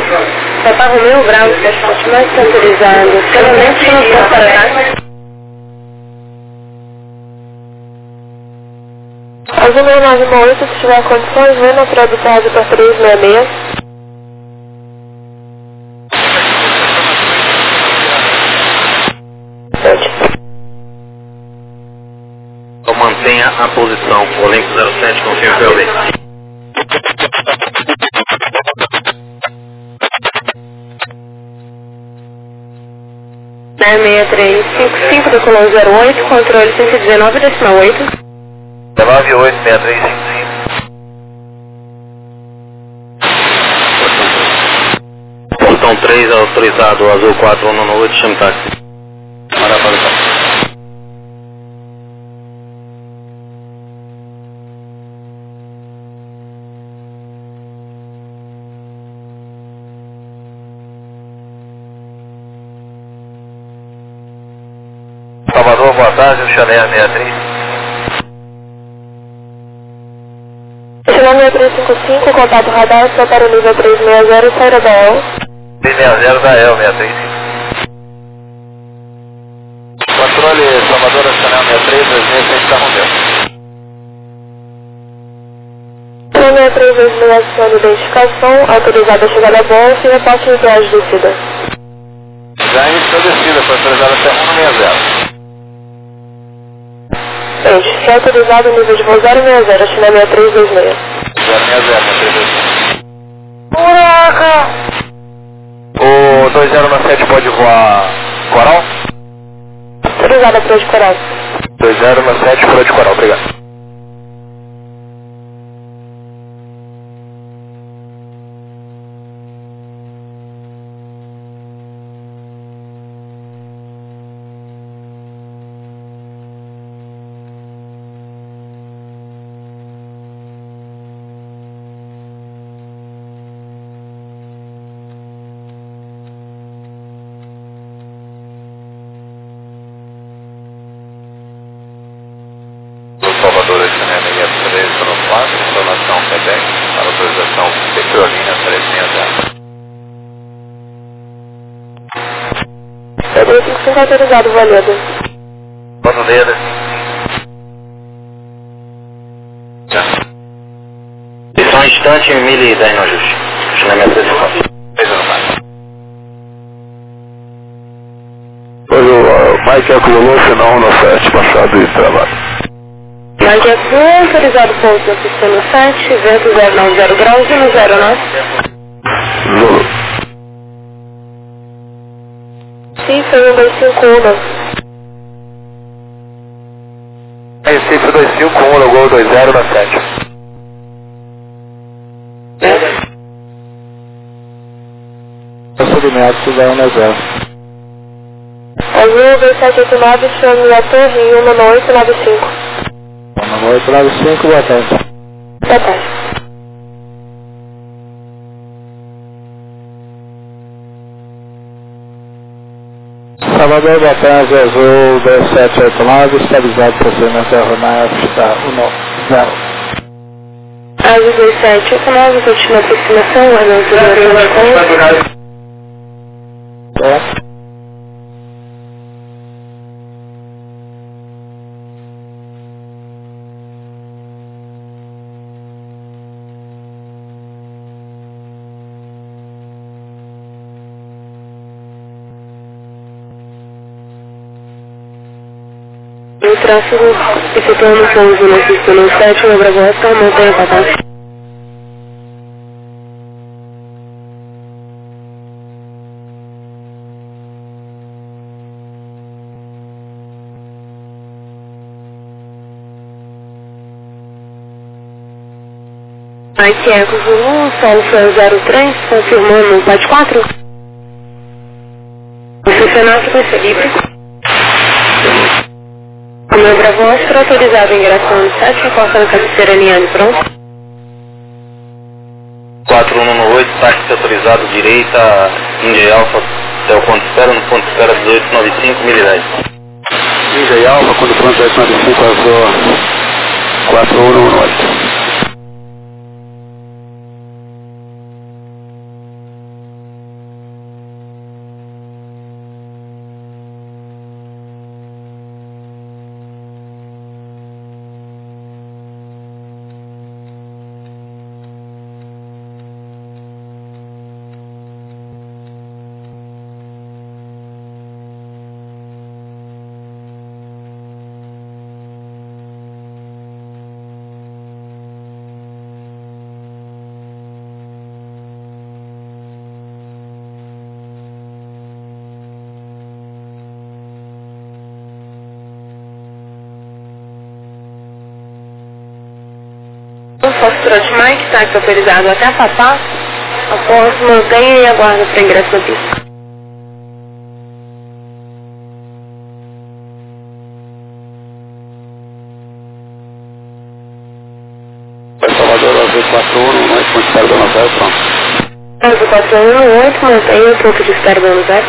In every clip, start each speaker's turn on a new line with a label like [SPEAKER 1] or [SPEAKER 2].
[SPEAKER 1] Papa Romeu Bravo, transporte mais autorizado. Escalonamento transporte para cá. Azul 998, se tiver condições, vem na produção para 366.
[SPEAKER 2] Então mantenha a posição. Olimpo 07, confirme o POV.
[SPEAKER 1] 6355 do Colão 08, controle 119,8.
[SPEAKER 2] 986355. Portão 3 autorizado, Azul 4198, chame táxi. Para para o táxi. Salvador, boa tarde, o Chanel 63.
[SPEAKER 1] Chanel 6355, contato radar, para o nível 360, saída da EL.
[SPEAKER 2] 360 da EL 63. Controle Salvador, Chanel 63, 2600 está rompendo.
[SPEAKER 1] Chanel 326, ação de identificação, autorizada a chegar a bolsa e repasse em viagem de descida.
[SPEAKER 2] Já iniciou descida, foi autorizada até 160.
[SPEAKER 1] Gente, se autorizado o nível de voo 060, China 6326.
[SPEAKER 2] 060, 6326. Buraca! O 2097 pode voar Coral?
[SPEAKER 1] Autorizada para de Coral.
[SPEAKER 2] 2097 para de Coral, obrigado. Salvador, Chanel 63, para o 4, informação FedEx, para autorização Petrolina 360.
[SPEAKER 1] É 355 autorizado, válido.
[SPEAKER 2] Quando dele? E só um instante, Mili 10 no ajuste. Chanel 63.
[SPEAKER 3] Olha, o Mike acumulou final no 7 passado e trabalho.
[SPEAKER 1] Mike Azul, autorizado ponto no sistema 7, vento 090 graus, 109.
[SPEAKER 3] Zulu.
[SPEAKER 1] Sim, foi 1251.
[SPEAKER 2] Recife 251, no gol 20 na 7.
[SPEAKER 3] Procedimento da 1-0.
[SPEAKER 1] Azul 2789, chame a torre em 19895.
[SPEAKER 3] 19895, boa tarde.
[SPEAKER 1] Boa tarde.
[SPEAKER 3] Salvador, boa tarde, Azul 2789, estabilizado procedimento aeronáutico está 190.
[SPEAKER 1] Azul 2789, continua a aproximação, aeronáutico
[SPEAKER 3] É.
[SPEAKER 1] O tráfego efetuando pouso no sistema 7, no Bragosta, montanha Patá. Mike Eco Zulu, Salsa 03, confirmando o PAD 4. O funcionário vai ser livre. O meu Bravostra autorizado a ingressão de 7, reforçando cabeceira alinhada e pronto.
[SPEAKER 2] 4198, táxi autorizado direita, Índia Alfa, até o ponto de espera, no ponto de espera 1895, 1010.
[SPEAKER 3] Índia Alfa, quando pronto 1895, Azul 4118.
[SPEAKER 1] 4198, Foxtrot Mike, táxi autorizado até a Papá. Após, mantenha e aguarde para ingresso na pista.
[SPEAKER 3] Salvador, 841, nós ponto de espera Dona Zé, pronto.
[SPEAKER 1] 418, mantenha o ponto de espera Dona Zé.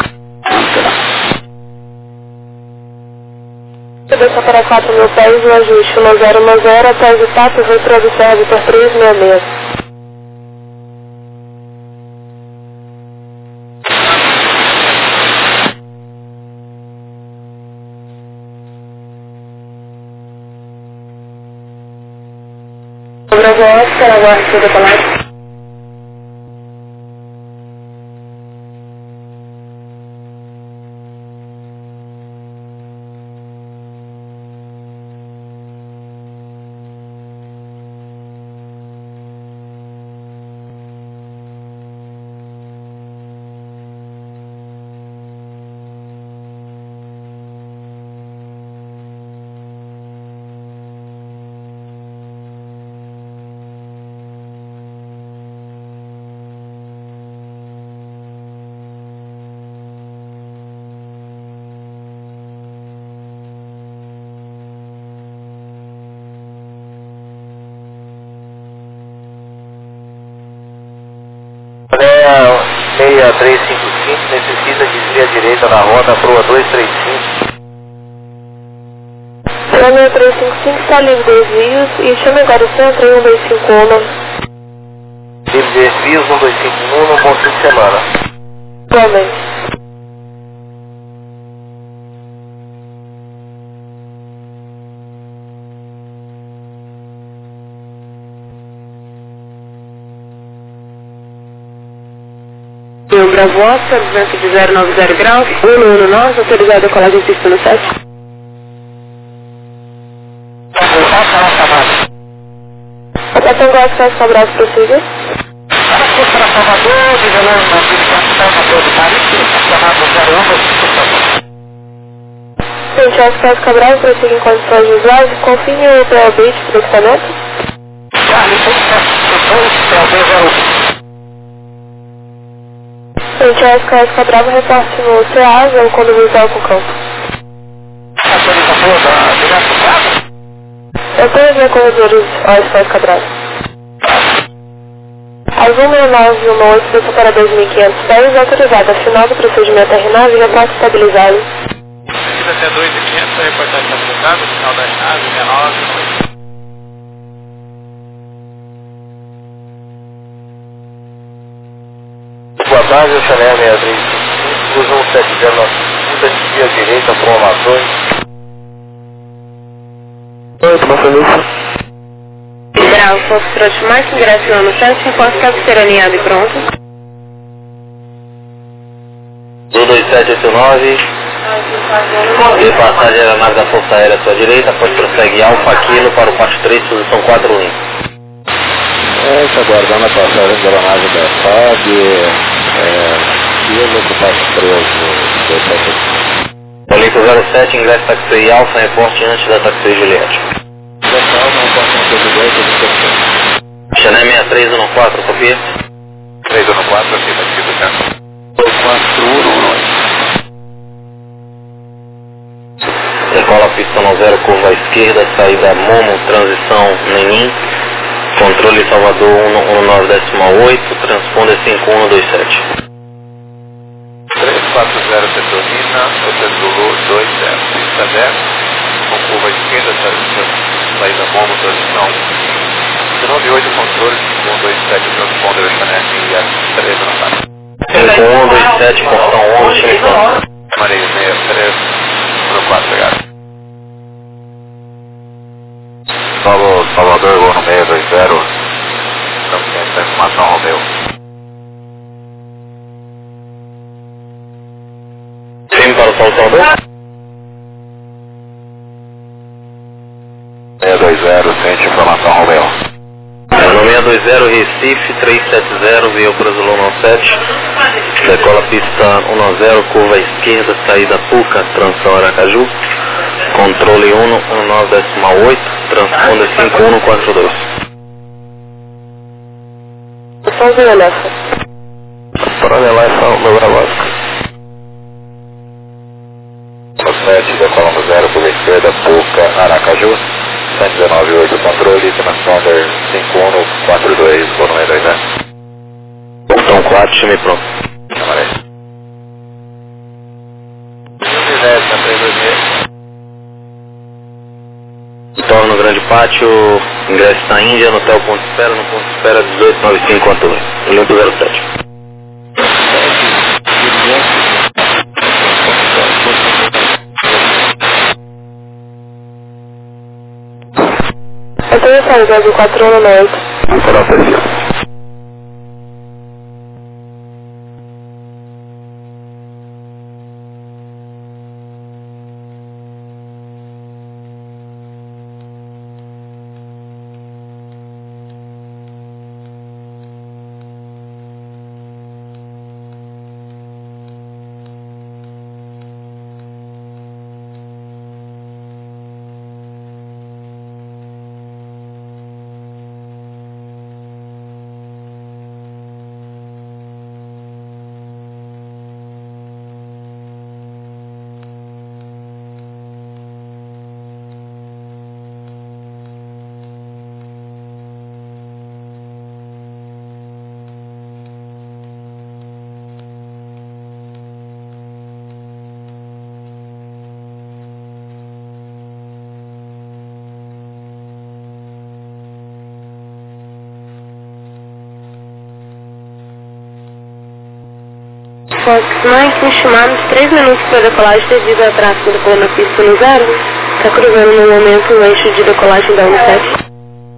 [SPEAKER 1] Cabeça para 4 mil pés, o ajuste 1010, após o tato, Vitor do Serra, Vitor 366. Bravo Oscar, aguarde seu decolagem.
[SPEAKER 2] Mané 6355 necessita desvia à direita na rota Proa 235.
[SPEAKER 1] Mané 355 está livre de desvios e chame agora o centro em 1251.
[SPEAKER 2] Livre de desvios 1251, bom fim de semana.
[SPEAKER 1] Igualmente. O Bravo Oscar, vento de 090 graus, 1 norte, autorizado a colagem pista no 7. Atenção, Oscar, Cabral, prossiga.
[SPEAKER 2] Para Salvador,
[SPEAKER 1] Gente, Oscar Cabral, prossiga em condições visuais, confie o PLB do equipamento. Gente, Oscar Cabral, reporte no CEASA, o condomínio visual com campo. Eu tenho os corredores Oscar Cabral. Às 16918, desça para 2.500 pés, autorizada. Final do procedimento R9, reporte estabilizado.
[SPEAKER 2] Até 2.500, reportagem estabilizada, final da chave, 69. Boa tarde, eu Chanel 6355, usa 170, desvia à direita, formações.
[SPEAKER 3] Oi, como é isso?
[SPEAKER 1] Bravo, Foxtrot Mike, ingresso no ano 7, reporte cabeceira alinhado e pronto.
[SPEAKER 2] 22789. E passagem aeronave da Força Aérea à sua direita, após prossegue Alfa Kilo para o Pasto 3, posição 41.
[SPEAKER 3] Está aguardando a passagem da aeronave da FAB, Kilo para o Pasto 13,
[SPEAKER 2] Olimpo 07, ingresso taxi Alfa, reporte antes da taxi Juliette. Chanel 6314, copia? 314, aqui, tá aqui do carro.
[SPEAKER 3] 241.
[SPEAKER 2] Decola a pista 90, curva à esquerda, saída Momo, transição Menin, controle Salvador 119.8, transponder 5127. 340 Petrolina, Hotel Zulu 20, pista 10, com curva à esquerda, saída Momo, transição 198, controle 5127, transponder Chanel e a 5127, portão 11, Chimicão. Maria 63, número 4, obrigado.
[SPEAKER 3] Salvador, vou no 620, estamos tendo essa informação, Romeu.
[SPEAKER 2] Sim, para o Salvador?
[SPEAKER 3] 620, sente informação, Romeu.
[SPEAKER 2] No 620, Recife, 370, veio para Zulu 97, decola pista 10, curva à esquerda, saída Puca, transição Aracaju, controle 119.8, transponder 5142.
[SPEAKER 1] Classificação Zelefa.
[SPEAKER 2] Paralelação, meu Bravasco. 7, decola no 0, curva esquerda, Puca, Aracaju. 119.8, controle, transponder 5142, vou número 2, né? Botão 4, time pronto. Camaré. 110, na 326. Estou no grande pátio, ingresso na Índia, no hotel ponto de espera, no ponto de espera 1895, controle. Limpo 07.
[SPEAKER 1] Eu tenho saída do 4198.
[SPEAKER 3] Antara oficial.
[SPEAKER 1] Mike, me chamamos 3 minutos para decolagem devido ao tráfego decolou na pista no 0. Está cruzando no momento o eixo de decolagem da 17.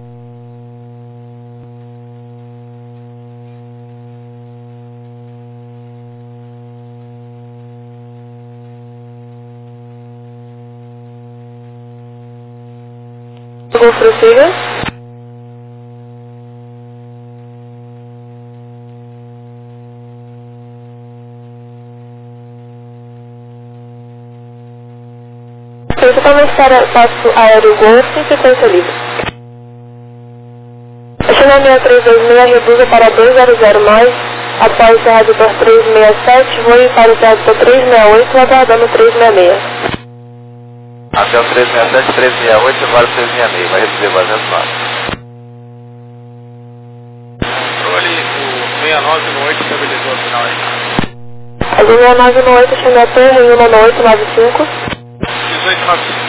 [SPEAKER 1] Golf prossiga. Principalmente para espaço aéreo Golf em frequência livre. A China 6326 reduza para 200 mais, após o redutor 367, voe para o redutor 368, aguardando 366.
[SPEAKER 2] Até o 367, 368, agora 366, vai receber vazando mais.
[SPEAKER 4] Controle, o 6998 estabilizou o final aí.
[SPEAKER 1] A 6998, China Torre, 19895.
[SPEAKER 4] 1895.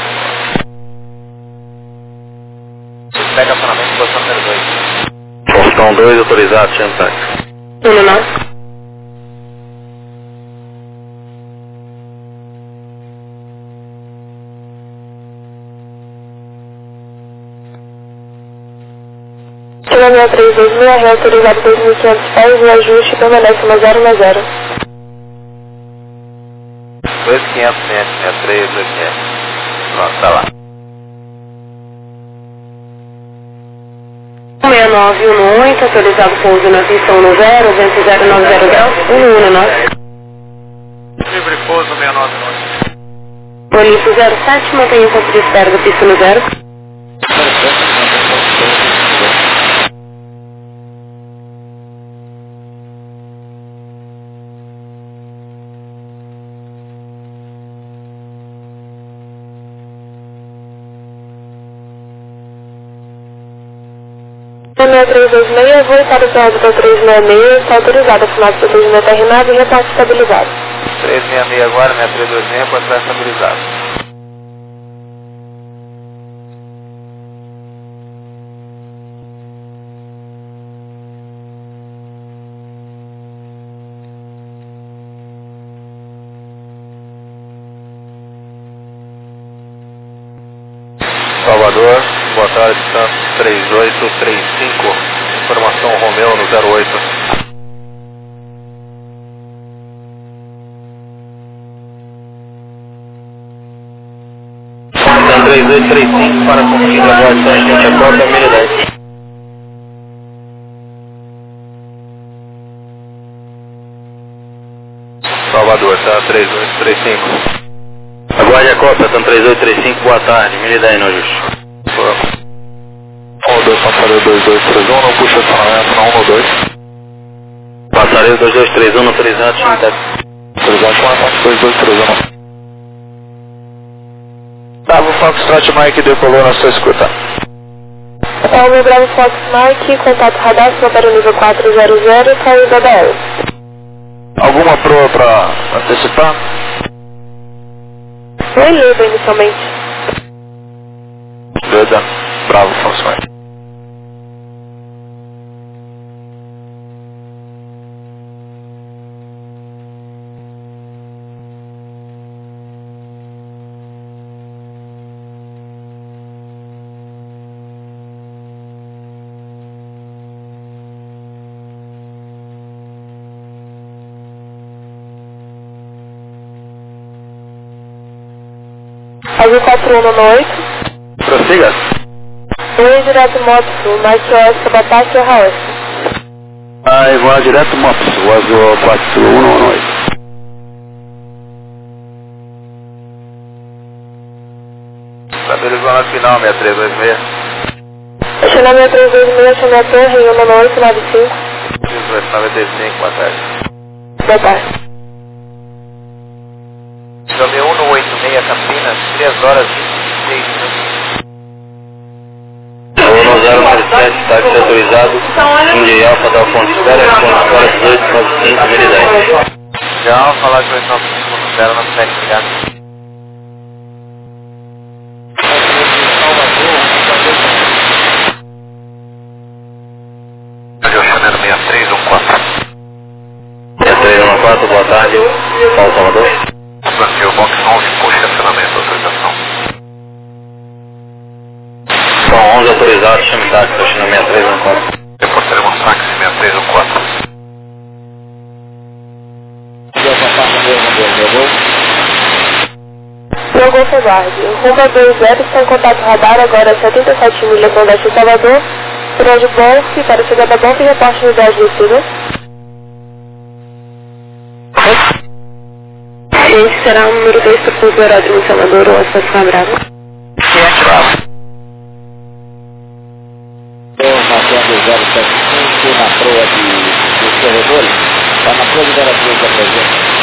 [SPEAKER 2] Pega acionamento, posição número 2.
[SPEAKER 3] Faustão 2, autorizado, Chantac.
[SPEAKER 1] 199. China 6326, reautorizado 2.500 pés, o ajuste permanece no 0 na 0.
[SPEAKER 2] 2500, 563, 2500. Pronto, tá lá.
[SPEAKER 1] 6918, autorizado pouso na pista 10, vento 090 graus, 119.
[SPEAKER 4] Livre pouso 699.
[SPEAKER 1] Bonito 07, mantenha o ponto de espera da pista no 0. China 326, voe para o prédio da 366, está autorizado a final do procedimento terminado e repasse estabilizado.
[SPEAKER 2] 366 agora, 326, pode estar estabilizado. Salvador, boa tarde, Santos 3835, informação Romeu no 08.
[SPEAKER 3] Então 3835 para combustível aguardando, gente, a porta 1010.
[SPEAKER 2] Salvador, tá 3835.
[SPEAKER 3] Aguarde a cópia, então 3835, boa tarde, 1010 no ajuste.
[SPEAKER 2] Rodou, passaria 2231, não puxa acionamento na 1 ou 2.
[SPEAKER 3] Passareio 2231, autorizado, Chimitac.
[SPEAKER 2] Autorizado com a 2231. Bravo Foxtrot Mike decolou na sua escuta.
[SPEAKER 1] Palme Bravo Fox Mike, contato radar, para o nível 400, caiu da BL.
[SPEAKER 2] Alguma proa para antecipar?
[SPEAKER 1] Foi Leda inicialmente.
[SPEAKER 2] Leda, Bravo Fox Mike.
[SPEAKER 1] Azul 4198.
[SPEAKER 2] Prossiga.
[SPEAKER 1] Oi, direto Moto Sul, Mike Oscar, Batata e Raos.
[SPEAKER 3] Igual direto Moto Sul, Azul 4198.
[SPEAKER 2] Estabilizou na final, 6326.
[SPEAKER 1] Estacionamento 326, chamei a torre, 1895.
[SPEAKER 2] 1895, boa tarde.
[SPEAKER 1] Boa tarde.
[SPEAKER 2] Chamei 186 Campinas, 3 horas e 26 minutos.
[SPEAKER 3] 1097, táxi autorizado. Índia Alfa da Fonte Espera, Fonte Espera 1895, 2010.
[SPEAKER 2] Já vamos falar de 895 Espera, não consegue ligar. Estacionamento 6314.
[SPEAKER 3] 6314, boa tarde. Paulo Salvador.
[SPEAKER 2] Brasil, box 11, com estacionamento, autorização.
[SPEAKER 3] São 11 autorizados, chame táxi, estacionamento 6314.
[SPEAKER 2] Reportaremos táxi 6314.
[SPEAKER 1] Logou Febarde. Rumo a 20, está em contato radar, agora 77 milhas com Oeste Salvador. Final de Bonfe, para chegar da Bonfe e reporte no 10 descida. Esse será o número 2 para o aeródromo de Salvador, ou a Estação Brava.
[SPEAKER 2] Ciente, Bravo.
[SPEAKER 3] Marcando 075 na proa dos corredores. Está na proa de Veracruz da presença.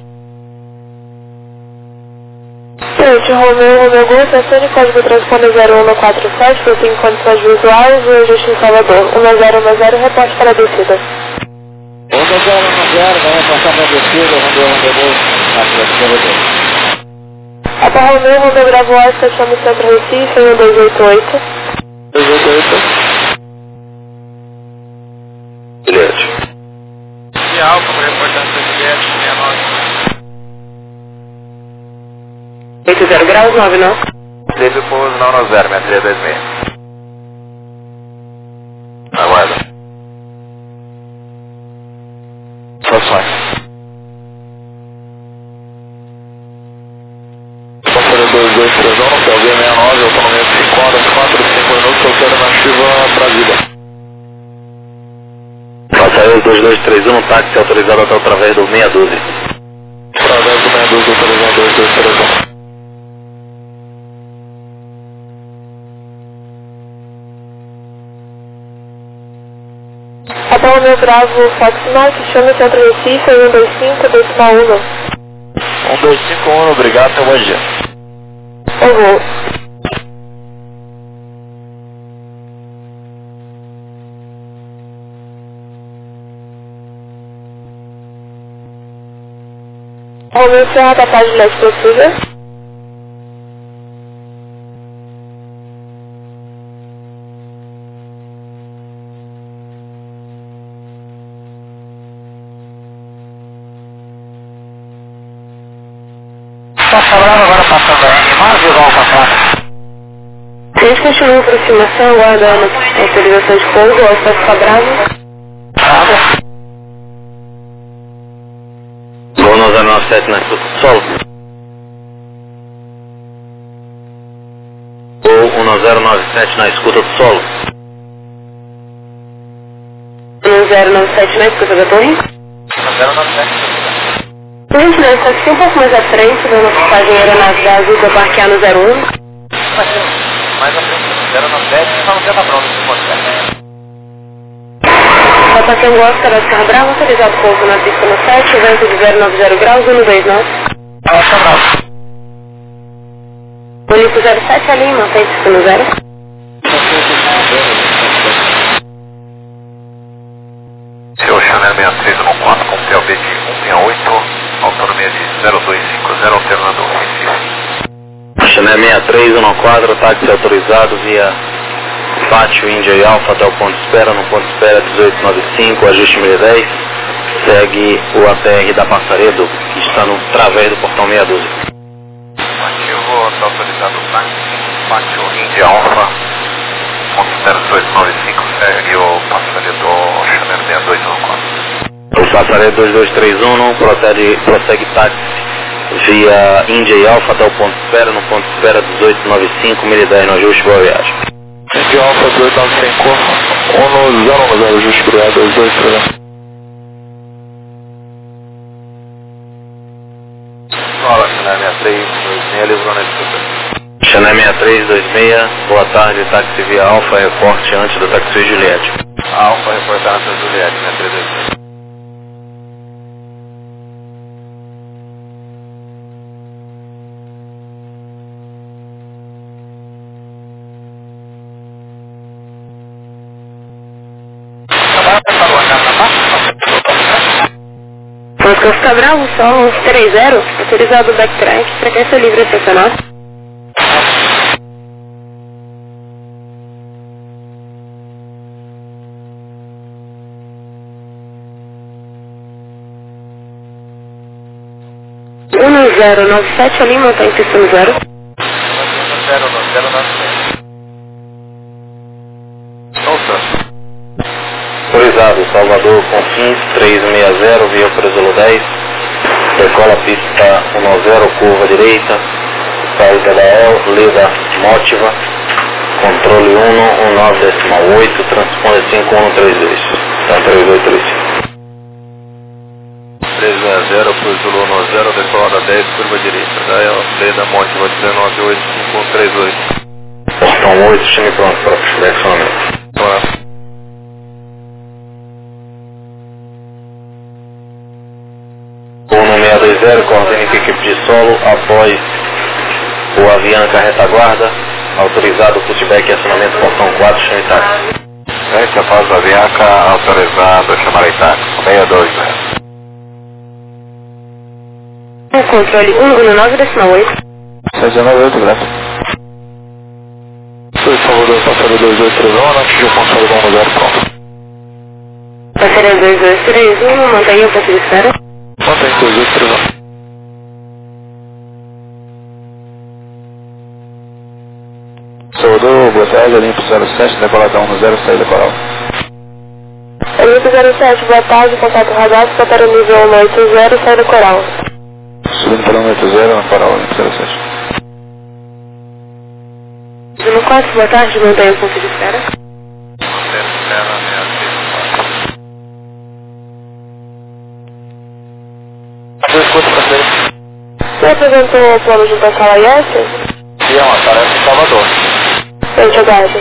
[SPEAKER 1] Gente, Romeu Golf, acione código transponder 0147, eu tenho condições visuais e ajuste em Salvador. 1010, reporte para a descida.
[SPEAKER 3] 1010, vai passar para a descida, rendezvous na proa dos corredores.
[SPEAKER 1] Apa Romeu Bravo Oscar, chama o Centro Recife, 1288.
[SPEAKER 2] 288.
[SPEAKER 3] Bilhete.
[SPEAKER 4] E Alfa, para reportando seu bilhete, 69.
[SPEAKER 1] 80 graus, 9 não.
[SPEAKER 2] Teve pouso não no 0, 6326. Aguarda. Satisfação. Passareio 2231, PLV 69, autonomia 5 horas, 4 e 5 minutos, alternativa Brasília.
[SPEAKER 3] Passareio 2231, táxi autorizado até através do 612.
[SPEAKER 2] Através do 612, autorizado 2231.
[SPEAKER 1] Apa Romeu Bravo Fox Mike, chama o Centro Recife, 125, decimal 1.
[SPEAKER 2] 1251, obrigado, até bom dia.
[SPEAKER 1] Eu vou. Romeu Serra da Paz de Leste, prossiga.
[SPEAKER 2] Agora passando a N9, igual passar.
[SPEAKER 1] A gente continua a aproximação, aguardando a autorização de pouso, ao Estação Brava.
[SPEAKER 2] Bravo.
[SPEAKER 3] Voo no 097 na escuta do solo. Voo 1097 na escuta do solo.
[SPEAKER 1] 1097 na escuta da torre.
[SPEAKER 2] 097.
[SPEAKER 1] Por gentileza, só fique um pouco mais à frente da nossa passagem aeronave da Azul para parquear no 01.
[SPEAKER 2] Mais à frente, 097, só não tem na pronta, se pode ser.
[SPEAKER 1] Tango Oscar, Oscar Bravo, autorizado pouso na pista no 7, vento de 090 graus, 129.
[SPEAKER 4] Oscar Bravo.
[SPEAKER 1] Bonito 07 a Lima, tem pista no 0.
[SPEAKER 2] Seu Chanel 6314 com PLB de 168, autonomia de 0250, alternador ofensivo.
[SPEAKER 5] Chanel 6314, táxi autorizado via Pátio Índia e Alfa até o ponto de espera, no ponto de espera 1895, ajuste 1010, segue o APR da Passaredo, que está no través do portão 612.
[SPEAKER 2] Ativo, está autorizado o táxi, Pátio Índia Alfa, ponto de espera 1895, segue o Passaredo Chanel 6214.
[SPEAKER 5] O Passaredo 2231 prossegue táxi via Índia e Alfa até o ponto de espera, no ponto de espera 1895, 1010 no ajuste, boa viagem.
[SPEAKER 4] Índia Alfa 295, 1010, ajuste para 2231.
[SPEAKER 2] Fala, Chanel 6326, livrou na escuta.
[SPEAKER 5] Chanel 6326, boa tarde, táxi via Alfa, reporte antes do táxi Juliette.
[SPEAKER 2] Alfa, reportar na Juliette, 6326.
[SPEAKER 1] Oscar Bravo, Sol 30, autorizado o backtrack, frequência livre estacionar. Uno 097 a Lima, tem pista no 0.
[SPEAKER 2] 09097. Solta.
[SPEAKER 5] Autorizado, Salvador Confins 360, via Presulo 10, decola pista 10, curva direita, saída da El, Leda Mótiva, controle 119,8, transponder 5132, então 3835.
[SPEAKER 2] 360, Presulo 10, decola 10, curva direita, da El, Leda Mótiva 198, 5138.
[SPEAKER 5] Portão 8, time pronto para flexionamento.
[SPEAKER 2] Bora.
[SPEAKER 5] 1620, coordene com a equipe de solo após o Avianca retaguarda, autorizado putback e acionamento portão 4, chame táxi.
[SPEAKER 2] Frente após a Avianca, autorizado, chamar Itaco, 620.
[SPEAKER 1] Controle 119,8.
[SPEAKER 4] 698, graças. Por favor, passaria 2831, antes de controle 10, pronto.
[SPEAKER 1] Passaria 2231, mantenha o ponto de espera.
[SPEAKER 4] Mantém 2831. Salvador, boa tarde, Olimpo 07, decoladão 10, saída coral.
[SPEAKER 1] Olimpo 07, boa tarde, contato radar, para o nível 180, saída coral.
[SPEAKER 4] Subindo para 180, na coral, Olimpo 07.
[SPEAKER 1] No 4, boa tarde, mantenha o ponto de espera. Você apresentou o plano de Bacala IS?
[SPEAKER 4] E é uma tarefa em Salvador.
[SPEAKER 1] Frente ao guarda.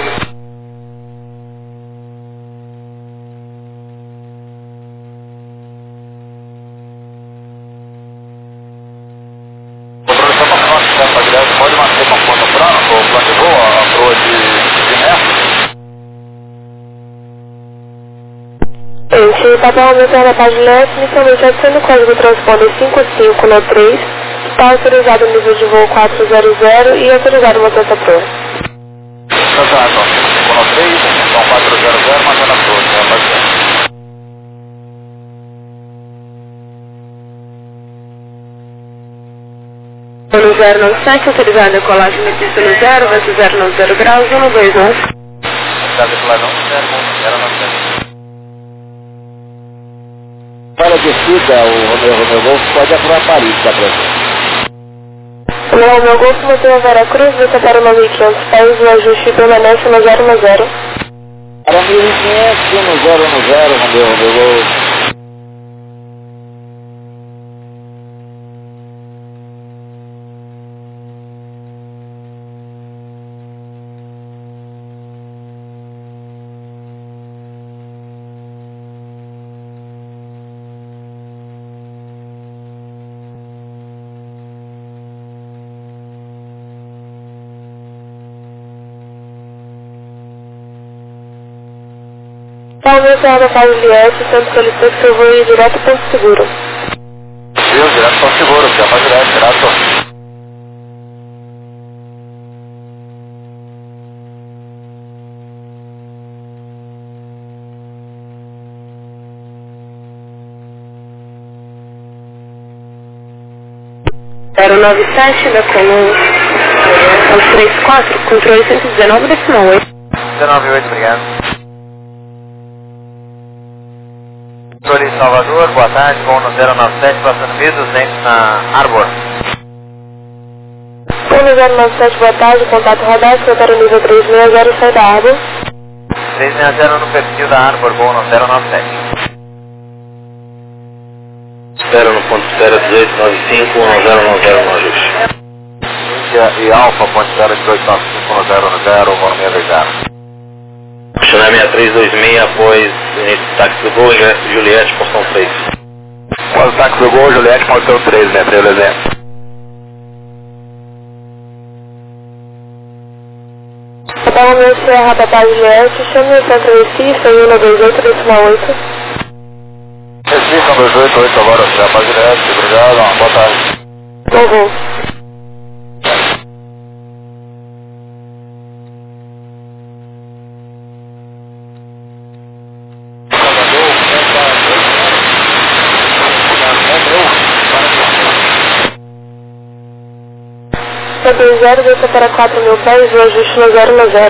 [SPEAKER 4] O professor para nós que essa greve pode manter com ponta franca, ou plano de voo, a proa de metro?
[SPEAKER 1] Gente, papel aumentar na página S, inicialmente adiciona o código transponder 55 no 3, está autorizado o nível de voo 400 e autorizado uma testa proa.
[SPEAKER 4] Exato, 55 no 3, então 400, mantendo a proa, né, bastante.
[SPEAKER 1] No 097, autorizado a decolagem na pista no 0, vento 090 graus, 129.
[SPEAKER 4] Está declarando 090.
[SPEAKER 3] Para a descida, o Romeu Golf pode aprovar Paris, tá presente.
[SPEAKER 1] O meu Golfo mantém a Veracruz, você para o 9.500 pés, o ajuste permanece no 010.
[SPEAKER 3] Para 1.500, no 010, Romeu Golf.
[SPEAKER 1] Aumentar da Paz Juliette, sempre solicitou que eu vou ir direto para o seguro.
[SPEAKER 4] Viu, direto para o seguro, já para direto.
[SPEAKER 1] Zero 97 da Comum 34, controle 119,8.
[SPEAKER 4] 198, obrigado. Controle Salvador, boa tarde, voo no 097, passando 1200 na Arbor.
[SPEAKER 1] 1097, boa tarde, contato rodado, secretário nível 360, sai da Arbor.
[SPEAKER 4] 360 no perfil da Arbor, voo no 097.
[SPEAKER 5] Espera no ponto espera 1895 1090 no ajuste.
[SPEAKER 4] Índia e Alfa, ponte espera 1895 1010, voo 620.
[SPEAKER 5] China 6326 após táxi do Gol, Juliette, portão 3.
[SPEAKER 4] Após o táxi do Gol, Juliette, portão 3, né, beleza?
[SPEAKER 1] Hotel meu Serra, Papai Juliette, chame o centro Recife, 128,8.
[SPEAKER 4] Recife, 288 agora, Serra Juliette, obrigado, boa tarde.
[SPEAKER 1] Uhum. Sobre 0, desça para 4 mil pés, o ajuste no 090.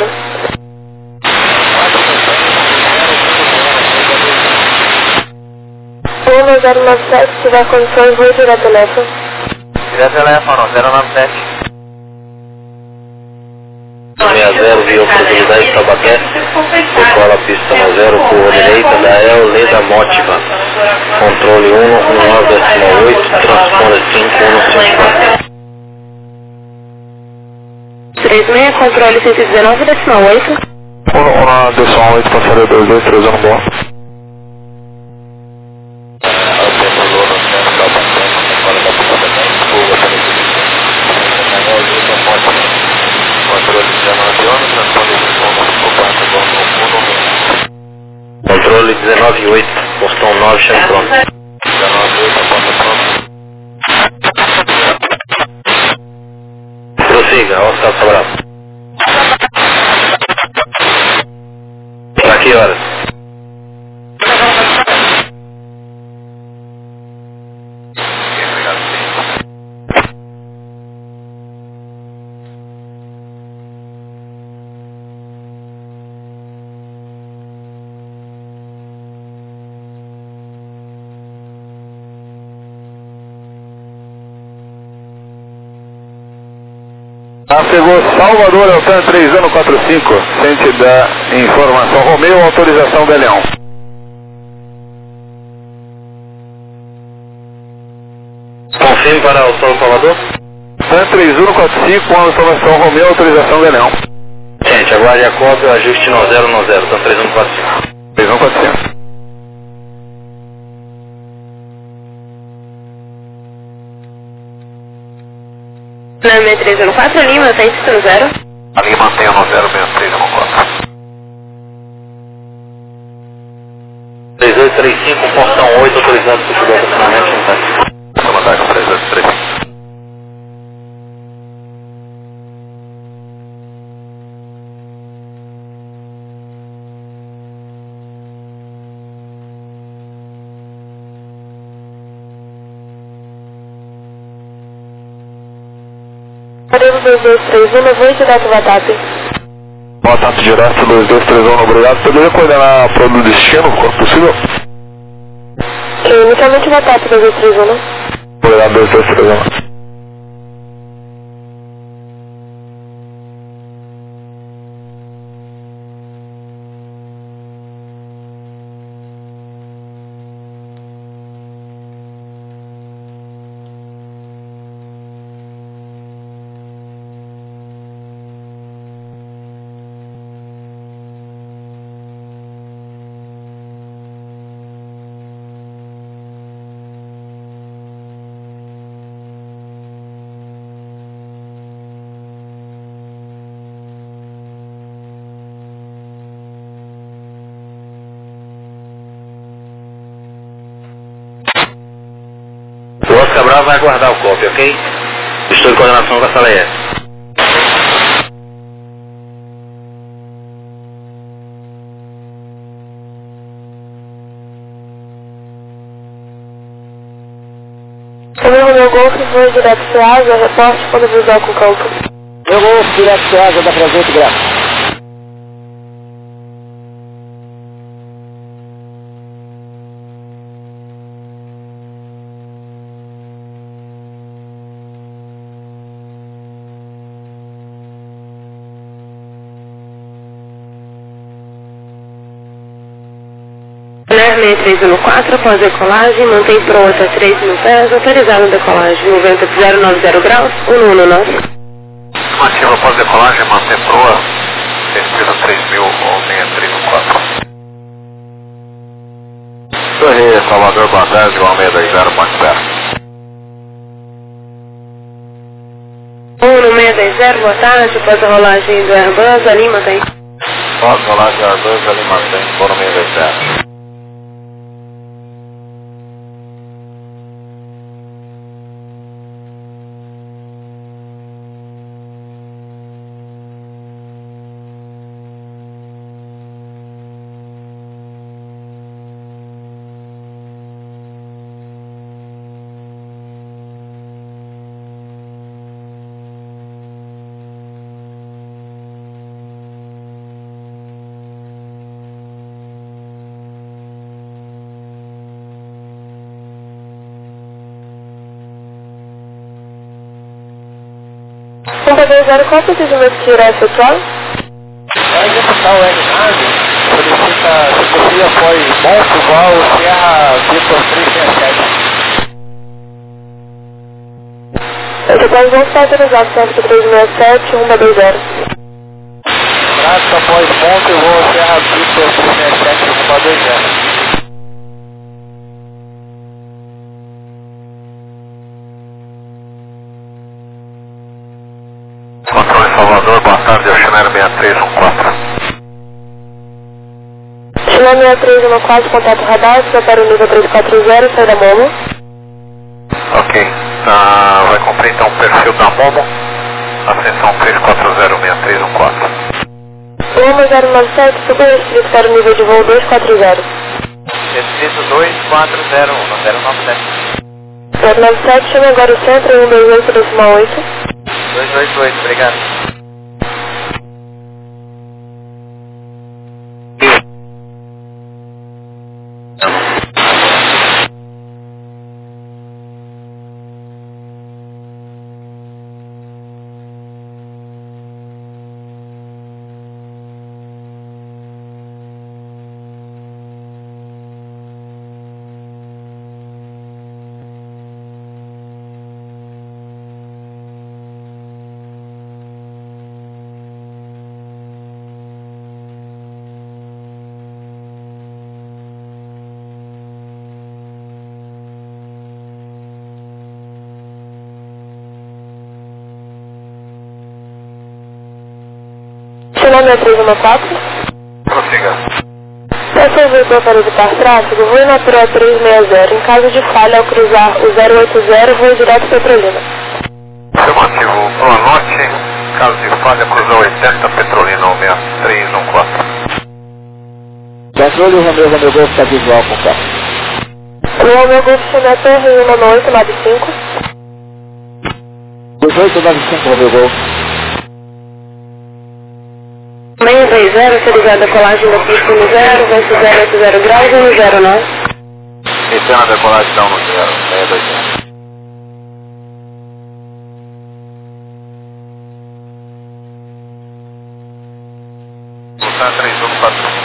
[SPEAKER 1] O 1097, se tiver condições, vou direto telefone.
[SPEAKER 4] Direto telefone, 097.
[SPEAKER 5] 60 via oportunidade Taubaté, decola pista no 0 por direita da El Leda Motiva, controle 119,8, transponder 5154.
[SPEAKER 1] 36, controle 119,8.
[SPEAKER 4] 119,8, passageiro 2230 bom.
[SPEAKER 5] Controle 19,8, portão 9, chame pronto.
[SPEAKER 4] 19,8, porta pronto.
[SPEAKER 5] Prossiga, Oscar Cabral. Para que horas?
[SPEAKER 4] Chegou Salvador, Altan 3045, ciente da informação. Romeu, autorização Beleão.
[SPEAKER 5] Confirme para o Salvador.
[SPEAKER 4] Altan 3145, com a informação Romeu, autorização Beleão.
[SPEAKER 5] Gente, aguarde a cópia, ajuste no 090, então 3145.
[SPEAKER 4] 3145.
[SPEAKER 1] Na 6304, Lima, 100.
[SPEAKER 4] Ali mantenha no 063, eu concordo.
[SPEAKER 5] 3835, portão 8, autorizado por chegar ao finalmente no táxi.
[SPEAKER 4] Vamos andar com 3835.
[SPEAKER 1] Aparelho 2231, vou direto WhatsApp.
[SPEAKER 4] WhatsApp direto 2231, obrigado. Poderia coordenar para o destino, quando possível?
[SPEAKER 1] Inicialmente WhatsApp 2231.
[SPEAKER 4] Obrigado, 2231.
[SPEAKER 5] decolar, vai aguardar o copy, ok? Estou em coordenação com a sala ES.
[SPEAKER 1] Meu Golf, voo direto Ceasa, reporte quando visual com campo.
[SPEAKER 3] Meu Golf, direto Ceasa, da presente, graças.
[SPEAKER 1] Ler 6314, após decolagem, mantém pronta a 3.000 pés, autorizado decolagem, movimento 090 graus, 119.
[SPEAKER 2] Estimativa após decolagem, mantém proa, destino 3.000 ou 6314.
[SPEAKER 4] Torre Salvador, boa tarde, 1620, ponte espera.
[SPEAKER 1] 1620, boa tarde, após a rolagem do Airbus, ali mantém.
[SPEAKER 4] Após rolagem do Airbus, ali mantém, 1620.
[SPEAKER 1] Qual o procedimento que irá efetuar?
[SPEAKER 3] A executar o L-Nave solicita, se possível, após Monte Val, Serra Vitor 367.
[SPEAKER 1] Equipagem não está autorizado, certo 367, 120.
[SPEAKER 3] Abraço após Monte Val, Serra Vitor 367, 120.
[SPEAKER 2] Controle Salvador, boa tarde, Oceanário 6314.
[SPEAKER 1] Oceanário 6314, contato radar, prepara o nível 340, sai da Momo.
[SPEAKER 2] Ok, vai cumprir então o perfil da Momo, ascensão 3406314.
[SPEAKER 1] Momo 097, super restrito para o nível de voo 240.
[SPEAKER 2] Distrito 2401, 097.
[SPEAKER 1] 097, chama agora o centro, 128,8.
[SPEAKER 2] 288, obrigado.
[SPEAKER 1] Oceanário 6314.
[SPEAKER 2] Prossiga.
[SPEAKER 1] Peço ao veículo para evitar tráfego, voe na proa 360. Em caso de falha ao cruzar o 080, voe direto para Petrolina.
[SPEAKER 2] Afirmativo, Proa Norte, caso de falha, cruzou 80, Petrolina 6314.
[SPEAKER 3] Controle Romeu Golf, está visual com o carro.
[SPEAKER 1] O Romeu Golf chama a torre 1895.
[SPEAKER 3] 1895, Romeu Golf.
[SPEAKER 1] 620, autorizada a colagem da pista no 0, vai ser 080 graus, 109.
[SPEAKER 2] Iniciando a decolagem da 10, 620. Voltar 3141.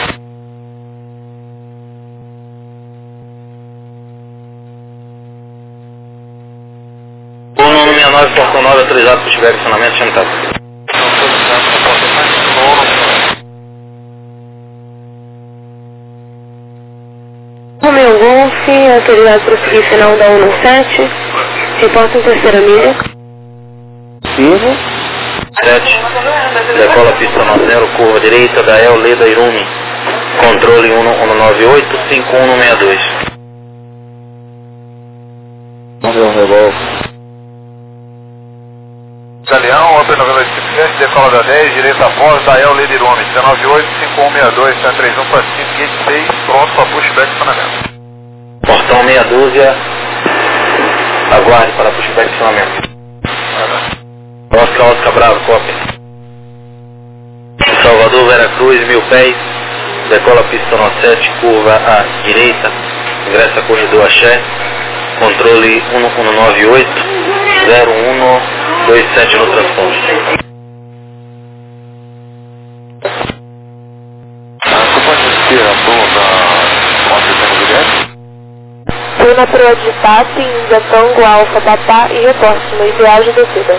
[SPEAKER 5] O nome 69, portão 9, autorizado para estiver acionamento sentado.
[SPEAKER 1] Romeu Golf, autorizado para seguir final da 117. Reporta em terceira milha.
[SPEAKER 3] Firme.
[SPEAKER 5] 7. Decola pista 90, curva direita da El Leda Irumi. Controle 198 5162.
[SPEAKER 3] Romeu Golf.
[SPEAKER 4] Galeão, Opel 9857, decola da 10, direita após, Dael Lady Rome, 198-5162, 131 para 5, gate 6, pronto para pushback e estacionamento.
[SPEAKER 5] Portão meia dúzia, aguarde para pushback e estacionamento. Oscar Bravo, cópia. Salvador, Veracruz, 1000 pés, decola pista 7, curva à direita, ingressa corredor Axé, controle 1198-0127 no transporte.
[SPEAKER 2] Você pode assistir a toda onde temos o gás?
[SPEAKER 1] Fui na proa de Tati, Índia, Tango, Alfa, Papá e reporte, no viagem descida.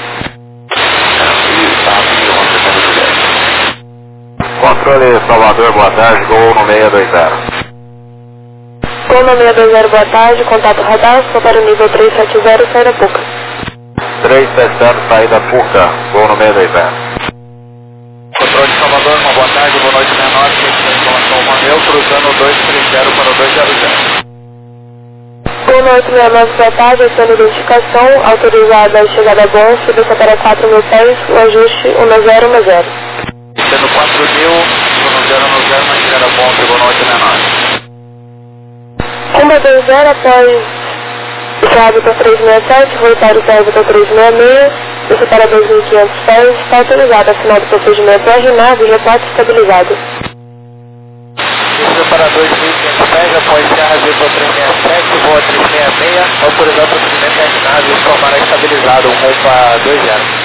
[SPEAKER 4] Controle Salvador, boa tarde, Gol no 620.
[SPEAKER 1] Gol no 620, boa tarde, contato radar, sou para o nível 370, saída Puca.
[SPEAKER 4] 370, saída Puca, Gol no 620.
[SPEAKER 2] Controle de Salvador, uma boa tarde, boa noite, 69, que tem informação Romeu, cruzando 230 para o 200.
[SPEAKER 1] Gol no 869, boa tarde, essa identificação, autorizada a chegada a bom, subida para 4.000 pés, o ajuste 1010.
[SPEAKER 2] Sendo 4.000, no 0, mas chegada a bom, chegou no 869.
[SPEAKER 1] Comba 20 após o hábito 367, voltar o hábito 366, desce para 2.500 pés, está autorizado a final do procedimento arrimado e reporte estabilizado.
[SPEAKER 2] Desceu para 2.500 pés, após Serra Vitor 367, voa 366, autorizado o procedimento arrimado e formará estabilizado, rumo para 20.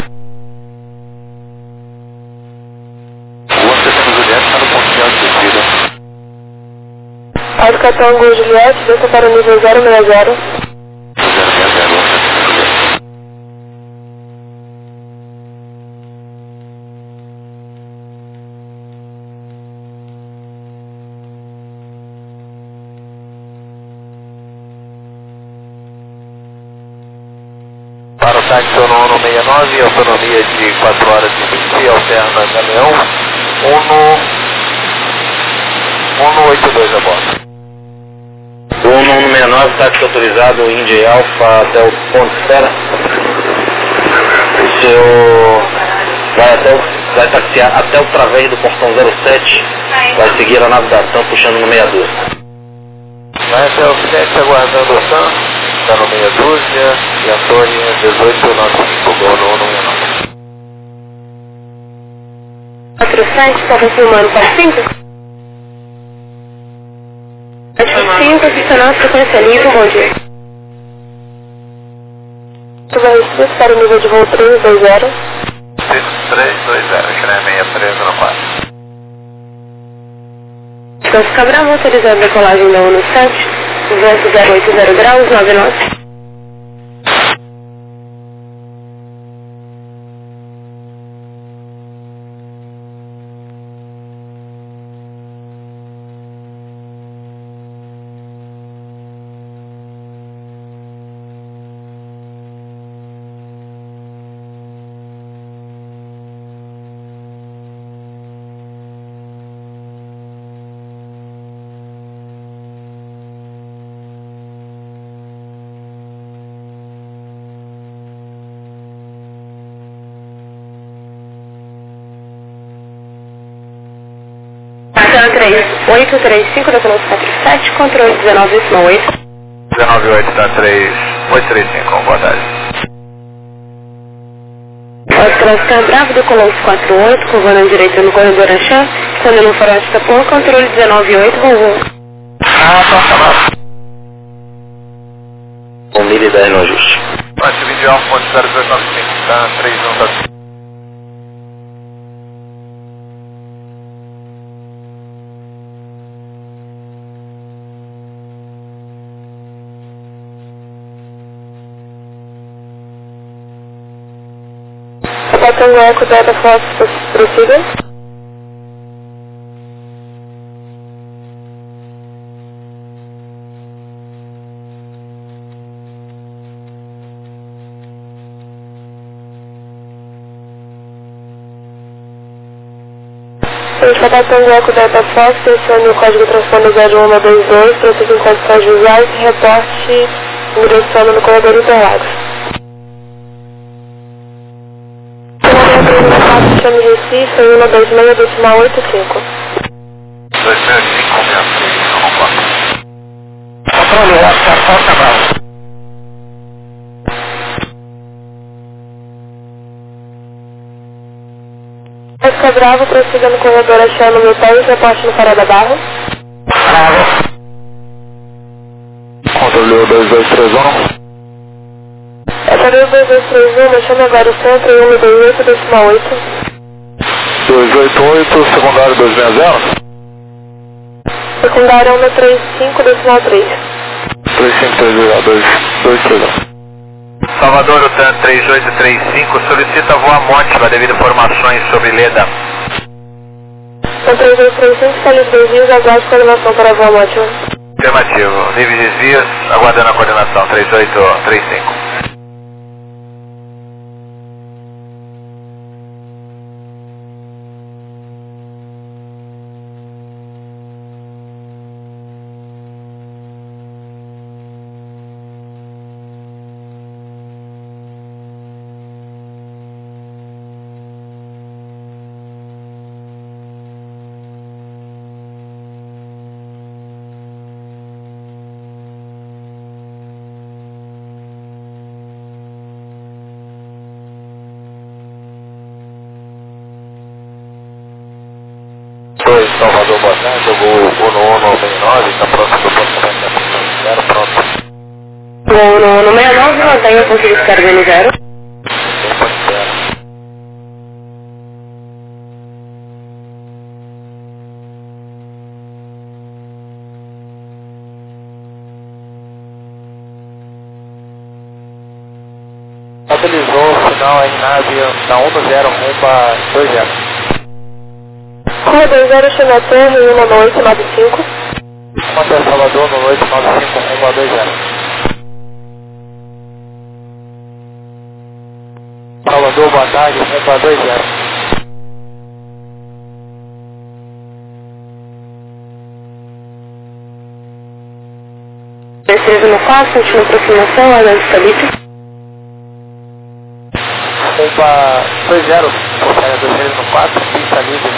[SPEAKER 2] Está no pontinho de descida.
[SPEAKER 1] Oscar Tango Juliette, desça para o nível 060.
[SPEAKER 2] 060, para o táxi no 169, autonomia de 4 horas e 20, alterna Galeão, 182 a bordo.
[SPEAKER 5] O 1169, táxi autorizado, Índia e Alfa até o ponto de espera. O senhor vai taxiar até o través do portão 07, vai seguir a nave da TAM puxando no 62.
[SPEAKER 2] Vai até o 7 aguardando o TAM, está no 62 e a torre 1895, gol no 169.
[SPEAKER 1] 47, está confirmando para 5? 5, adicionar a frequência livre, bom dia. Tu vai receber para o nível de voo 320.
[SPEAKER 2] 320, que não é 63 no 4.
[SPEAKER 1] Oscar Bravo, autorizando a decolagem da ONU 7, vento 080 graus, 99. Marcelo 3835 da Colosso 47, controle 198.
[SPEAKER 2] 198 da 3835, boa tarde.
[SPEAKER 1] Oscar Bravo da Colosso 48, curvando à direita no corredor Axé, quando não for antes da porra, controle 198, voo.
[SPEAKER 2] Ah, tá chamado.
[SPEAKER 5] 1010 no ajuste.
[SPEAKER 2] Antes de 21.0295, tá 31 da...
[SPEAKER 1] Tango Eco Delta Fox, prossiga. Tango Eco Delta Fox, pressione o código transponder 0122, prossiga em condições visuais, reporte ingressando no corredor Interlagos. Final 364, chame Recife, 126,85.
[SPEAKER 4] 26563,
[SPEAKER 3] Controle, Alfa Bravo.
[SPEAKER 1] Oscar Bravo, prossiga no corredor achando o meu país, reporte no Parada Barra.
[SPEAKER 3] Bravo.
[SPEAKER 4] Controle 2231.
[SPEAKER 1] Aparelho 2231, chame agora o centro, 128,8.
[SPEAKER 4] 288, secundário 260.
[SPEAKER 1] Secundário 135,3.
[SPEAKER 4] 3532, Salvador, o TAN 3835 solicita voa múltipla devido a informações sobre Leda.
[SPEAKER 1] São 3235, está de desvios, aguarde coordenação para a voa mótil.
[SPEAKER 4] Afirmativo. Nível de desvios, aguardando a coordenação 3835. Salvador, boa tarde, eu vou no 199, está próximo do ponto de zero, pronto.
[SPEAKER 1] No 69, mantenha o ponto de descarga no 0.
[SPEAKER 3] Estabilizou o final aí nave na 10 rumo a 20.
[SPEAKER 1] Rua 20, chame a torre, 19895.
[SPEAKER 3] Hotel Salvador no 895 rumo a 20. Salvador, boa tarde, rumo a 20.
[SPEAKER 1] Destreza no 4, última aproximação, área de estabilite.
[SPEAKER 3] Rumo a 20, saia 20 no 4, pista livre.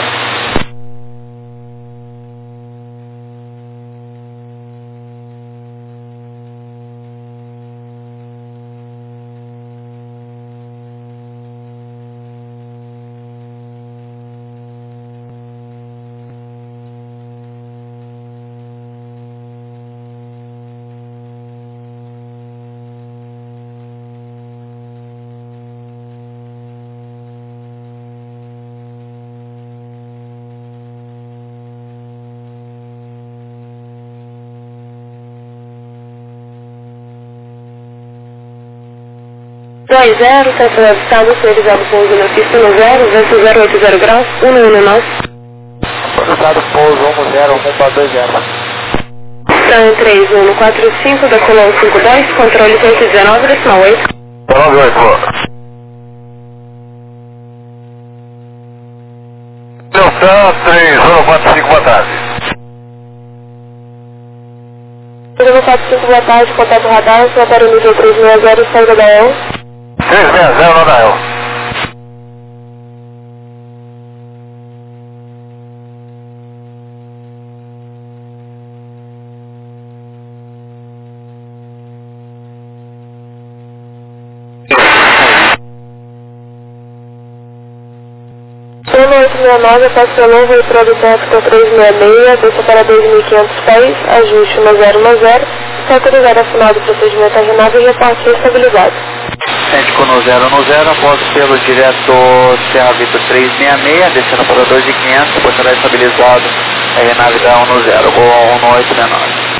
[SPEAKER 1] Dois zero, centro de estado, priorizado pouso na pista no 0, vento 080 graus, 119.
[SPEAKER 3] Autorizado pouso 10 rumo a 20.
[SPEAKER 1] São 3145 da coluna 52, controle 119,8.
[SPEAKER 4] 98. Deltan 3045, boa tarde.
[SPEAKER 1] 3145, boa tarde, contato radar, para o nível 360, saída da EL.
[SPEAKER 4] 360 no Dael.
[SPEAKER 1] Turno 869, Pastelão, veículo do Técnico 366, desça para 2.500 pés, ajuste 1010, está autorizado a final do procedimento RNAV e repartir estabilizado.
[SPEAKER 3] Céntico no 0, após pelo direto Serra Vitor 366, descendo para 2.500, depois será estabilizado a aeronave da 10, voo 1869.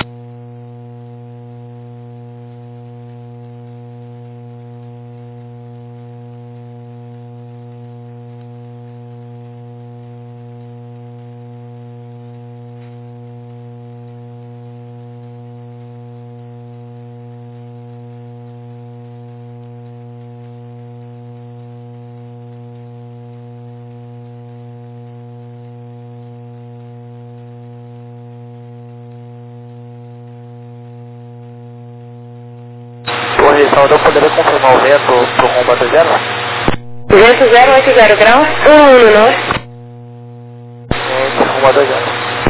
[SPEAKER 3] Salvador, poderia confirmar o vento para o rumo a 0?
[SPEAKER 1] Vento 080 graus, 119.
[SPEAKER 3] Rumo a 0.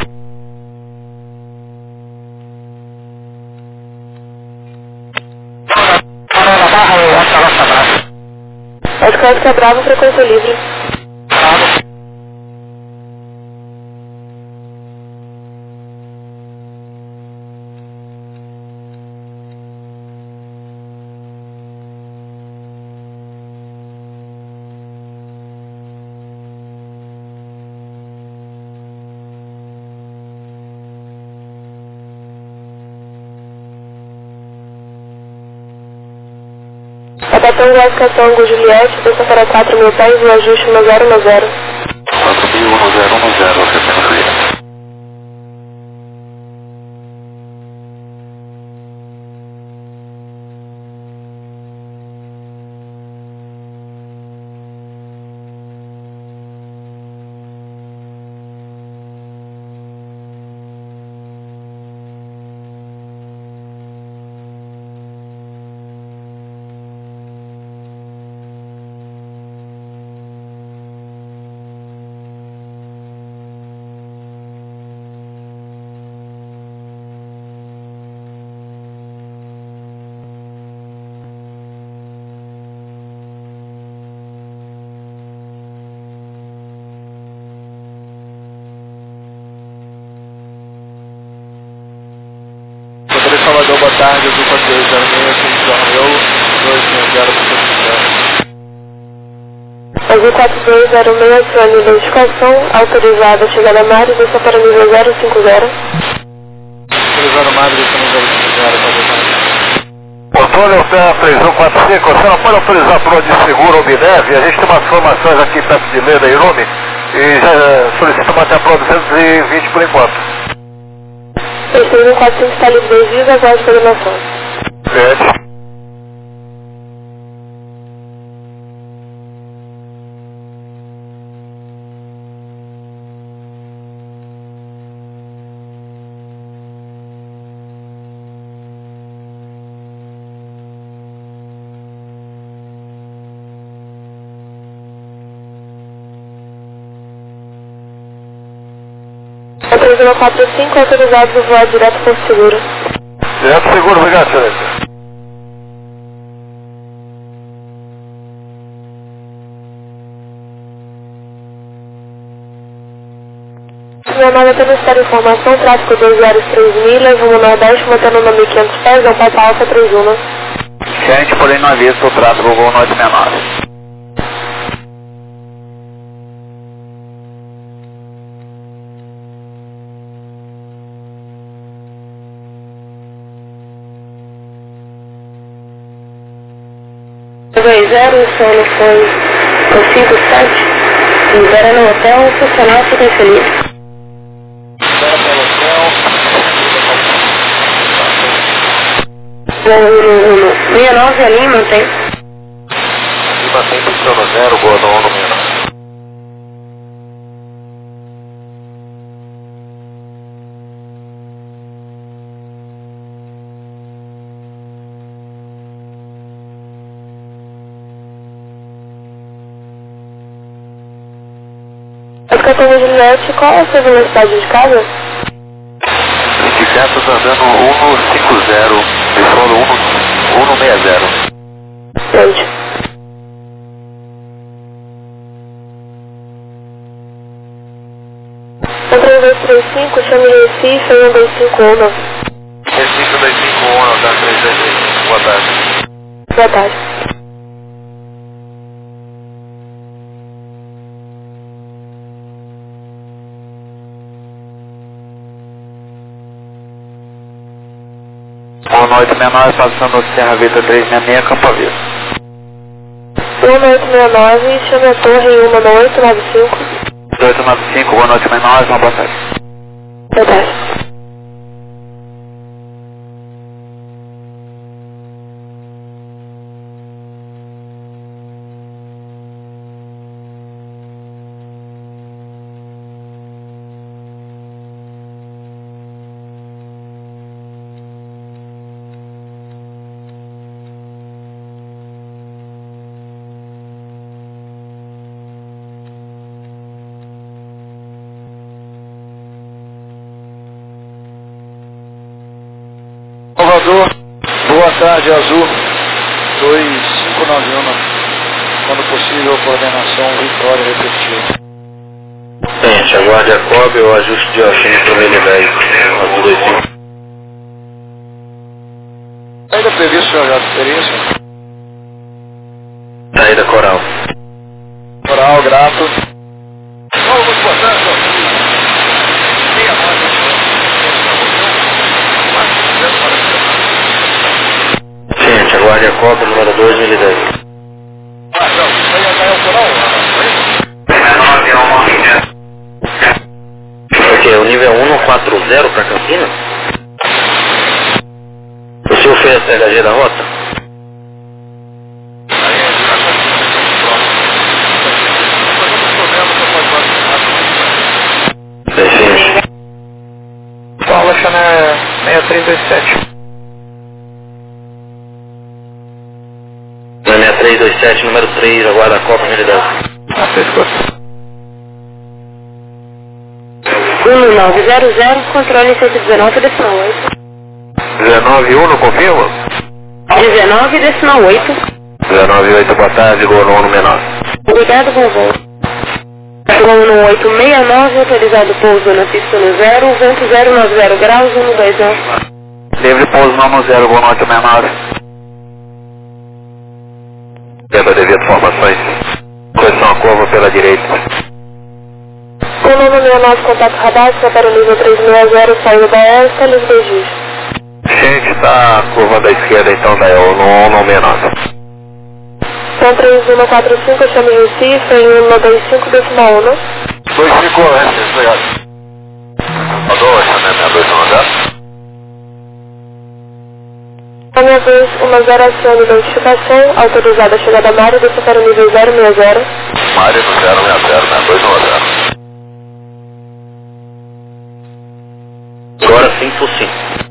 [SPEAKER 1] Oscar Bravo, frequência livre. Tatango, Oscar Tango, Juliette, desça para 4.000 pés e ajuste 1010.
[SPEAKER 2] 4.010, recebendo Juliette.
[SPEAKER 3] Salvador, boa tarde, Azul 4206, Romeu, 260,
[SPEAKER 1] Azul 4206, adicione identificação, autorizada, chegada a mar e desça para nível 050.
[SPEAKER 3] Autorizado mar e desça nível 050,
[SPEAKER 4] Antônio, Terra 3145, você não pode autorizar a prova de seguro ou Minerve? A gente tem umas formações aqui perto de Leda e Irume e já solicita manter a prova 220 por enquanto.
[SPEAKER 1] 3145 está livre 2 dias, aguarde coordenação.
[SPEAKER 4] Certo.
[SPEAKER 1] A 3145, autorizado a voar direto para o seguro.
[SPEAKER 4] Direto seguro, obrigado, excelência.
[SPEAKER 1] Minha nova tem necessária informação, tráfego 2 horas 3 milhas, rumo nordeste, mantendo 9.500 pés, ao Papa Alfa 31.
[SPEAKER 3] Gente, porém não havia o tráfego voo 969.
[SPEAKER 1] Zero, o sono foi 57, libera no hotel, funcional, fica feliz. Voo 69 ali, mantém.
[SPEAKER 2] Mantém piscando 0, boa no 69.
[SPEAKER 1] Oscar Tango Juliette, qual é a sua velocidade de casa?
[SPEAKER 2] Indicato está dando 150, de solo 160.
[SPEAKER 1] Gente. O 3235, chame Recife, 1251.
[SPEAKER 2] Recife 251, tá 323. Boa tarde.
[SPEAKER 1] Boa tarde.
[SPEAKER 3] Boa noite, menor, passando o Serra Vita 366, Campo Avesso.
[SPEAKER 1] 1869, chame a torre 1895.
[SPEAKER 3] 1895, boa noite, menor, uma boa tarde.
[SPEAKER 1] Boa tarde.
[SPEAKER 6] Salvador, boa tarde, Azul 2591. Quando possível, coordenação Vitória repetida.
[SPEAKER 5] Gente, aguarde a COB ou ajuste de alcine para o 1010, Azul 25.
[SPEAKER 6] Saída prevista, senhor Jato, experiência?
[SPEAKER 5] Saída Coral.
[SPEAKER 6] Coral, grato.
[SPEAKER 4] Vamos botar,
[SPEAKER 5] Gente, aguarde a COB número 2, 1010. Ok, o nível 140 para Campinas? O senhor fez a CHG da rota? Define.
[SPEAKER 3] Paula Chané 6327.
[SPEAKER 5] Na 6327, número 3, aguarda a Copa 1010.
[SPEAKER 3] Escuta.
[SPEAKER 1] 1900, controle 119, decimal 8.
[SPEAKER 2] 19-1, confirma?
[SPEAKER 1] 19, decimal 8.
[SPEAKER 2] 19-8, boa tarde, gol no menor.
[SPEAKER 1] Cuidado com o voo. Voo no 869, autorizado pouso na pista no 0, vento 090 graus, 121.
[SPEAKER 3] Livre pouso no 0, gol norte menor.
[SPEAKER 2] Lembra devido informações. Posição a curva pela direita.
[SPEAKER 1] Coluna 69, contato radar, para o nível 360, saída da ESTA, livre de registro.
[SPEAKER 2] Gente, está a curva da esquerda então, da EO no menor.
[SPEAKER 1] São 3145, chame Recife, em 125, decimal 1.
[SPEAKER 4] 25 horas, obrigado.
[SPEAKER 2] Mandou, né, 210.
[SPEAKER 1] A minha vez, 10 ação de identificação, autorizada a chegada da Mário, desça para o nível 060.
[SPEAKER 2] Mário no 060, né, 210.
[SPEAKER 5] Agora sim, por sim.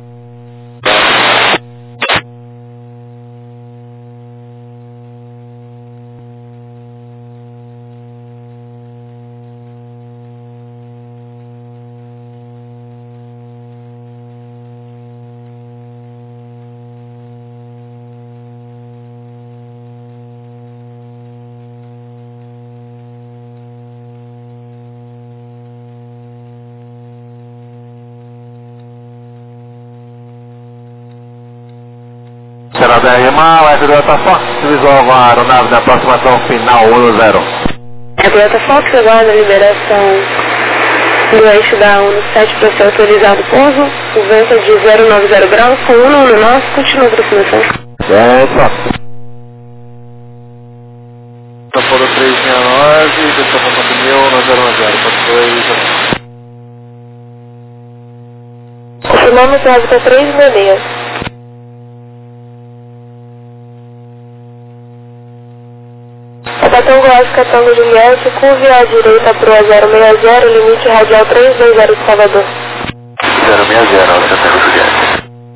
[SPEAKER 2] Será da IMA, vai ser outra foto. Visual alguma aeronave da aproximação final 10.
[SPEAKER 1] É por essa foto que aguarda a liberação do eixo da 17 para ser autorizado o pouso. O vento é de 090 graus, com 1 no nosso, continua a aproximação.
[SPEAKER 2] É só.
[SPEAKER 6] Fora 369, desceu para o pneu no 010, passou aí.
[SPEAKER 1] Quilômetro órbita 366. Batom Glássica Tango Juliette, curve à direita para o 060, limite radial 320 de Salvador.
[SPEAKER 2] 060, você tem o Juliette.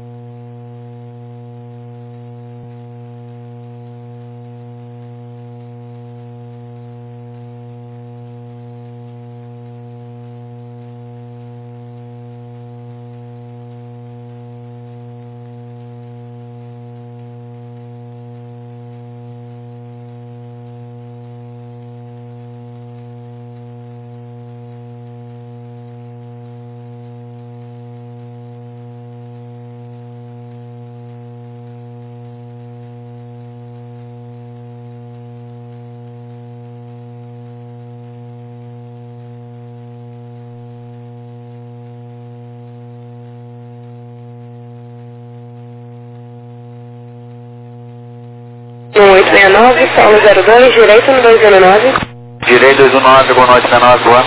[SPEAKER 1] No 869, Paulo 02, direito no 219.
[SPEAKER 3] Direito 219, boa noite menor, boa.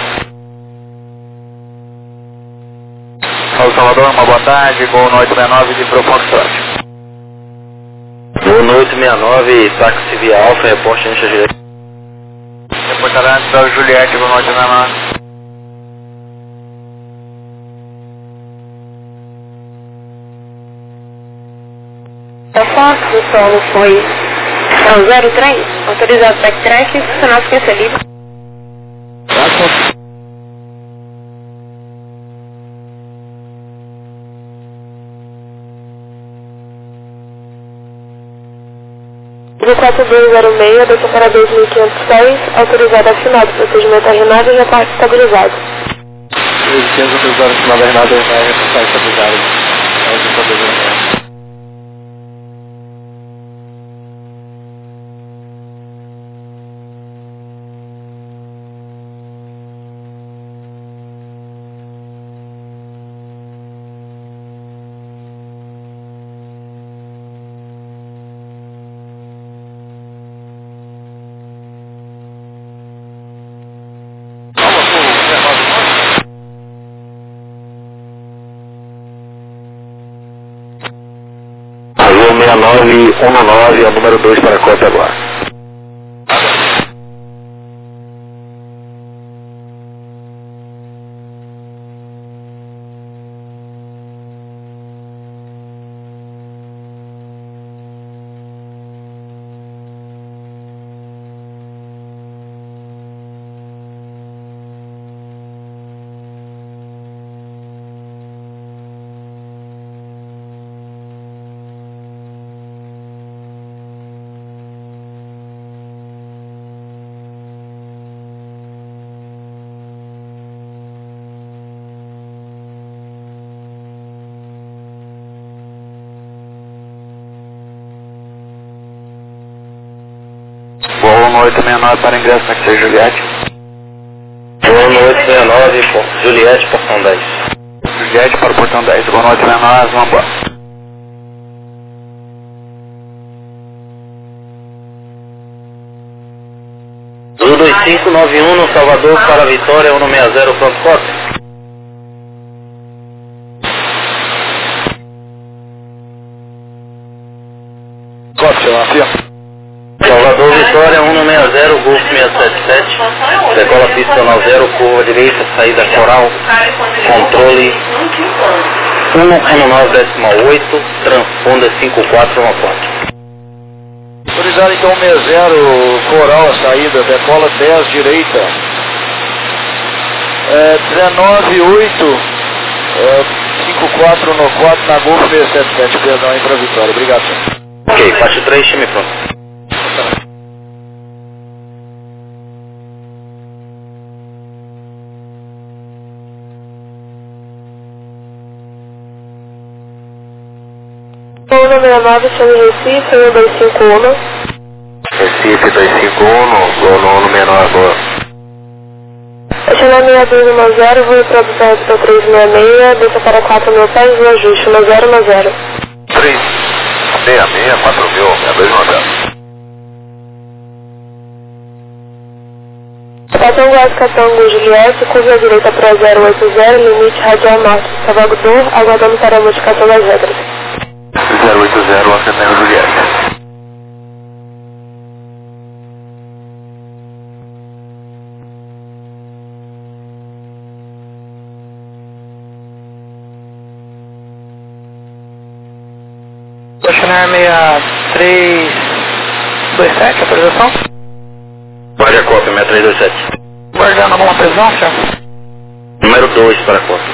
[SPEAKER 3] Paulo Salvador, uma boa tarde, gol noite 69 de profundo sorte.
[SPEAKER 5] Boa noite, 69, táxi via Alfa, reporte incha direito.
[SPEAKER 3] Reportarante da Juliette, boa noite menor.
[SPEAKER 1] A foto do solo foi ao 03, autorizado backtrack, funcional frequência livre. Gol 4206, desça para 2.500 pés, autorizado afinado, procedimento RNAV e reparto estabilizado.
[SPEAKER 6] 2.500 autorizado afinado RNAV e reparto estabilizado.
[SPEAKER 5] Azul 6919, é o número 2 para a cópia agora. Voo 1869 para ingresso na X6 Juliette.
[SPEAKER 3] Voo 1869, Juliette, portão 10.
[SPEAKER 5] Juliette para o portão 10, voo 1869, vamos embora.
[SPEAKER 3] Zulu 2591 no Salvador para Vitória 160, pronto, cópia. Salvador Vitória 160, Golf 677, decola pista 90, curva direita, saída coral, controle 119,8, transponder 5414.
[SPEAKER 6] Autorizado então 60, coral a saída, decola 10 direita. 198, 54 no 4 na Golf 677, perdão aí para Vitória. Obrigado, senhor.
[SPEAKER 3] Ok, parte 3, time pronto.
[SPEAKER 1] Voo 69, chame Recife, 1251.
[SPEAKER 5] Recife 251, voo no menor agora.
[SPEAKER 1] Chame 6210, voo produção para 366, desça para 4.000 pés, no ajuste, 1010.
[SPEAKER 4] 366, 4.000, 6290.
[SPEAKER 1] Estação Guasca Tango Juliette, curva direita para 080, limite radial norte, Salvador, aguardando para a modificação das regras.
[SPEAKER 5] 080, atendendo Juliette.
[SPEAKER 3] Questionário 6327, autorização? Guarde a cópia, 6327. Guardando alguma prisão, senhor? Número 2 para a cópia.